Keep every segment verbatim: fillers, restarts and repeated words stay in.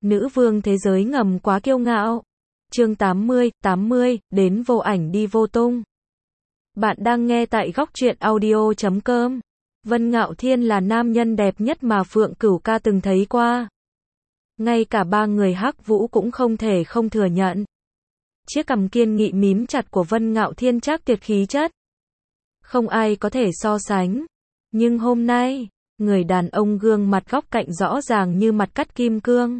Nữ vương thế giới ngầm quá kiêu ngạo. Chương tám mươi, tám mươi, đến vô ảnh đi vô tung. Bạn đang nghe tại góc truyện audio chấm com. Vân Ngạo Thiên là nam nhân đẹp nhất mà Phượng Cửu Ca từng thấy qua. Ngay cả ba người Hắc Vũ cũng không thể không thừa nhận. Chiếc cằm kiên nghị mím chặt của Vân Ngạo Thiên chắc tuyệt khí chất. Không ai có thể so sánh. Nhưng hôm nay, người đàn ông gương mặt góc cạnh rõ ràng như mặt cắt kim cương.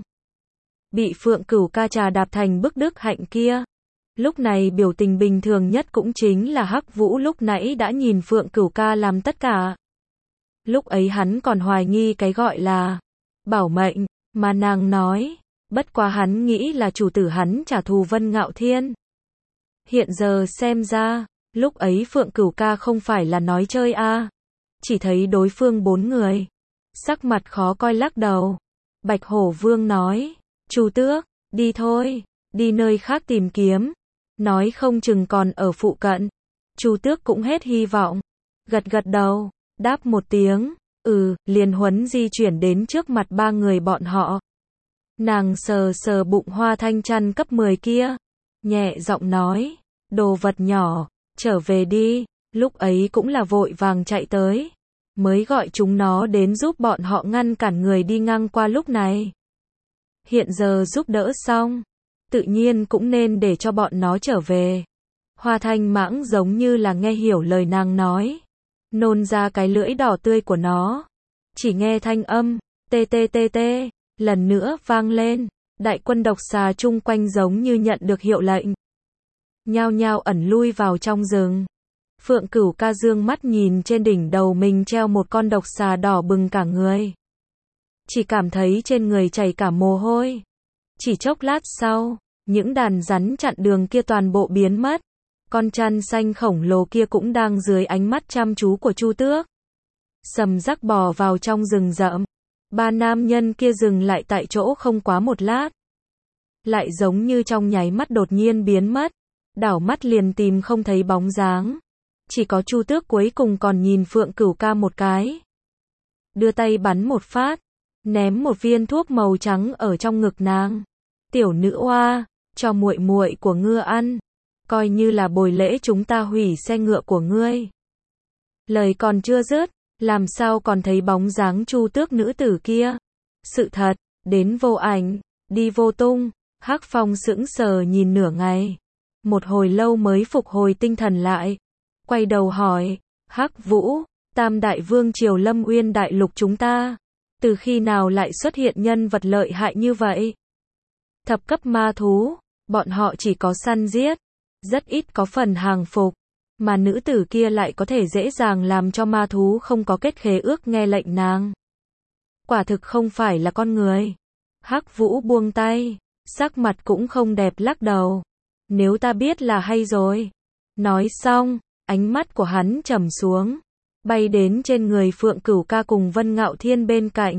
Bị Phượng Cửu Ca trà đạp thành bức đức hạnh kia. Lúc này biểu tình bình thường nhất cũng chính là Hắc Vũ lúc nãy đã nhìn Phượng Cửu Ca làm tất cả. Lúc ấy hắn còn hoài nghi cái gọi là bảo mệnh mà nàng nói, bất quá hắn nghĩ là chủ tử hắn trả thù Vân Ngạo Thiên. Hiện giờ xem ra, lúc ấy Phượng Cửu Ca không phải là nói chơi a, à. Chỉ thấy đối phương bốn người, sắc mặt khó coi lắc đầu. Bạch Hổ Vương nói, Chu Tước, đi thôi, đi nơi khác tìm kiếm, nói không chừng còn ở phụ cận. Chu Tước cũng hết hy vọng, gật gật đầu, đáp một tiếng, ừ, liền huấn di chuyển đến trước mặt ba người bọn họ. Nàng sờ sờ bụng hoa thanh chăn cấp mười kia, nhẹ giọng nói, đồ vật nhỏ, trở về đi, lúc ấy cũng là vội vàng chạy tới, mới gọi chúng nó đến giúp bọn họ ngăn cản người đi ngang qua lúc này. Hiện giờ giúp đỡ xong, tự nhiên cũng nên để cho bọn nó trở về. Hoa thanh mãng giống như là nghe hiểu lời nàng nói, nôn ra cái lưỡi đỏ tươi của nó. Chỉ nghe thanh âm, tê tê tê tê, lần nữa vang lên, đại quân độc xà chung quanh giống như nhận được hiệu lệnh. Nhao nhao ẩn lui vào trong rừng. Phượng Cửu Ca dương mắt nhìn trên đỉnh đầu mình treo một con độc xà đỏ bừng cả người. Chỉ cảm thấy trên người chảy cả mồ hôi. Chỉ chốc lát sau, những đàn rắn chặn đường kia toàn bộ biến mất. Con chăn xanh khổng lồ kia cũng đang dưới ánh mắt chăm chú của Chu Tước. Sầm rắc bò vào trong rừng rậm. Ba nam nhân kia dừng lại tại chỗ không quá một lát. Lại giống như trong nháy mắt đột nhiên biến mất. Đảo mắt liền tìm không thấy bóng dáng. Chỉ có Chu Tước cuối cùng còn nhìn Phượng Cửu Ca một cái. Đưa tay bắn một phát. Ném một viên thuốc màu trắng ở trong ngực nàng. Tiểu nữ oa, cho muội muội của ngươi ăn. Coi như là bồi lễ chúng ta hủy xe ngựa của ngươi. Lời còn chưa dứt, làm sao còn thấy bóng dáng Chu Tước nữ tử kia. Sự thật, đến vô ảnh, đi vô tung. Hắc Phong sững sờ nhìn nửa ngày. Một hồi lâu mới phục hồi tinh thần lại. Quay đầu hỏi, Hắc Vũ, Tam Đại Vương triều Lâm Uyên Đại Lục chúng ta, từ khi nào lại xuất hiện nhân vật lợi hại như vậy? Thập cấp ma thú, bọn họ chỉ có săn giết, rất ít có phần hàng phục, mà nữ tử kia lại có thể dễ dàng làm cho ma thú không có kết khế ước nghe lệnh nàng. Quả thực không phải là con người. Hắc Vũ buông tay, sắc mặt cũng không đẹp lắc đầu. Nếu ta biết là hay rồi. Nói xong, ánh mắt của hắn trầm xuống, bay đến trên người Phượng Cửu Ca cùng Vân Ngạo Thiên bên cạnh.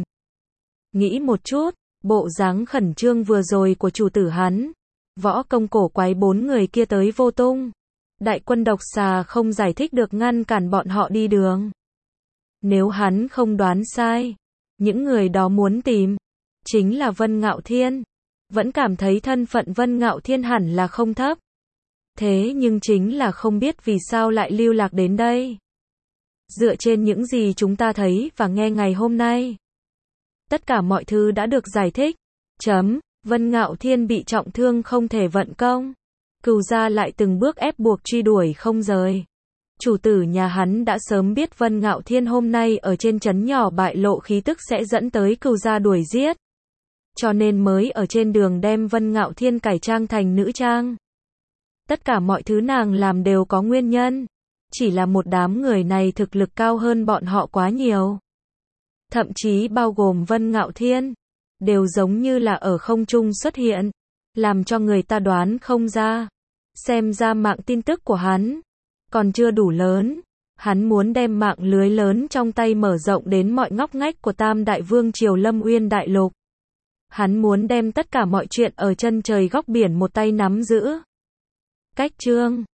Nghĩ một chút, bộ dáng khẩn trương vừa rồi của chủ tử hắn, võ công cổ quái bốn người kia tới vô tung. Đại quân độc xà không giải thích được ngăn cản bọn họ đi đường. Nếu hắn không đoán sai, những người đó muốn tìm, chính là Vân Ngạo Thiên. Vẫn cảm thấy thân phận Vân Ngạo Thiên hẳn là không thấp. Thế nhưng chính là không biết vì sao lại lưu lạc đến đây. Dựa trên những gì chúng ta thấy và nghe ngày hôm nay, tất cả mọi thứ đã được giải thích. Chấm, Vân Ngạo Thiên bị trọng thương không thể vận công. Cửu gia lại từng bước ép buộc truy đuổi không rời. Chủ tử nhà hắn đã sớm biết Vân Ngạo Thiên hôm nay ở trên trấn nhỏ bại lộ khí tức sẽ dẫn tới cửu gia đuổi giết. Cho nên mới ở trên đường đem Vân Ngạo Thiên cải trang thành nữ trang. Tất cả mọi thứ nàng làm đều có nguyên nhân. Chỉ là một đám người này thực lực cao hơn bọn họ quá nhiều. Thậm chí bao gồm Vân Ngạo Thiên, đều giống như là ở không trung xuất hiện, làm cho người ta đoán không ra. Xem ra mạng tin tức của hắn còn chưa đủ lớn. Hắn muốn đem mạng lưới lớn trong tay mở rộng đến mọi ngóc ngách của Tam Đại Vương triều Lâm Uyên Đại Lục. Hắn muốn đem tất cả mọi chuyện ở chân trời góc biển một tay nắm giữ. Cách chương